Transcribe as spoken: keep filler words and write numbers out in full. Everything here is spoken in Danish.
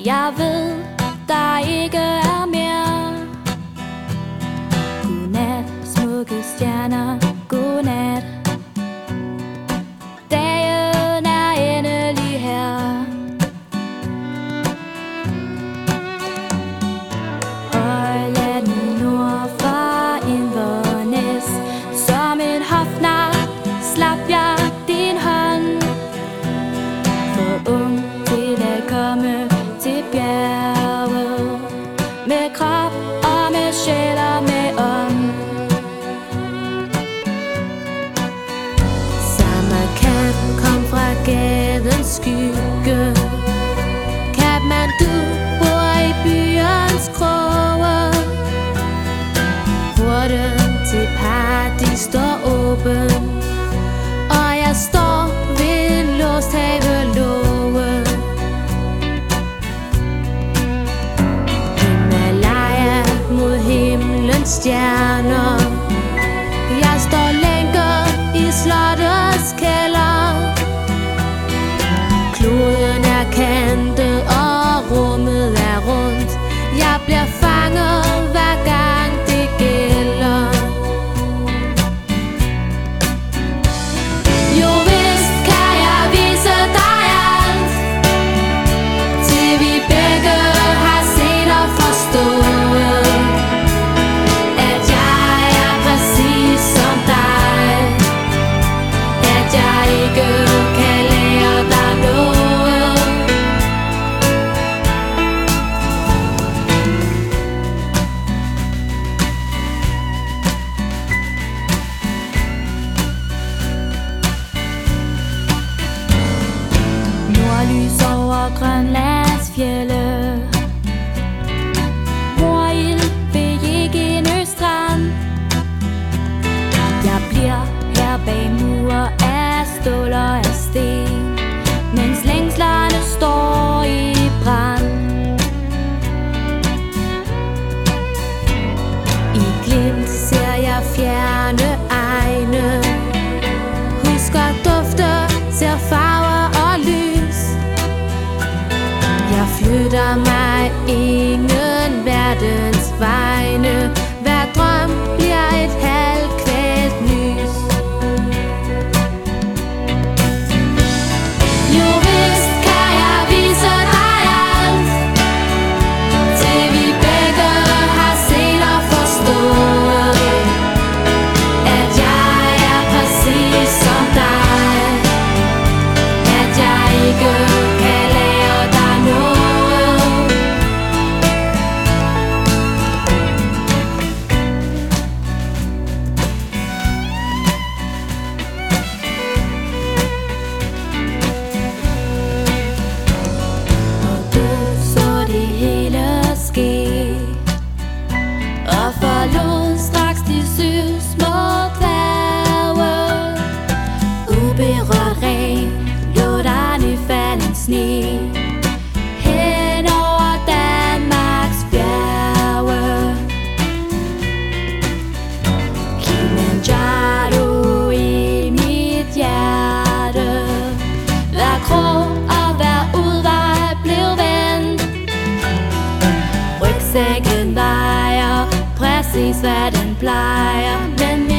jeg ved, der ikke er mere. Godnat, smukke stjerner, godnat. Dagen er endelig her. Højlandet nord for Inverness, som en hofnar slap jeg din hånd. For ung til at komme til bjerget, med krop og med sjæl og med ånd. Samarkand kom fra gadens skygge. Kathmandu bor i byens kroge. Porten til paradis står åben, og jeg står ved en låst havelåge. Himalaya mod himlens stjerner. Jeg står lænket i slottets kælder. Kloden er kantet og rummet er rundt. Jeg bliver fanget hver gang det gælder. Jo vist kan jeg vise dig alt, til vi begge har set og forstået, at jeg er præcis som dig, at jeg ikke kan lære dig noget. Nordlys over Grønlands fjelde. Morild ved Jegindø strand. Jeg bliver her bag mure af stål og af sten, mens længslerne står i brand. I glimt ser jeg fjerne egne, husker dufte, ser farver og lys. Jeg flytter mig ingen verdens vegne. Hver drøm bliver et halvkvælt nys. Jo vist kan jeg vise dig alt, til vi begge har set og forstået, at jeg er præcis som dig, at jeg ikke kan lære dig noget. Og du så det hele ske, og forlod straks de syv små dværge. Uberørt ren lå der nyfalden sne hen over Danmarks bjerge. Kilimanjaro i mit hjerte. Hver krog og hver udvej blev vendt. Rygsækken vejer præcis hvad den plejer, men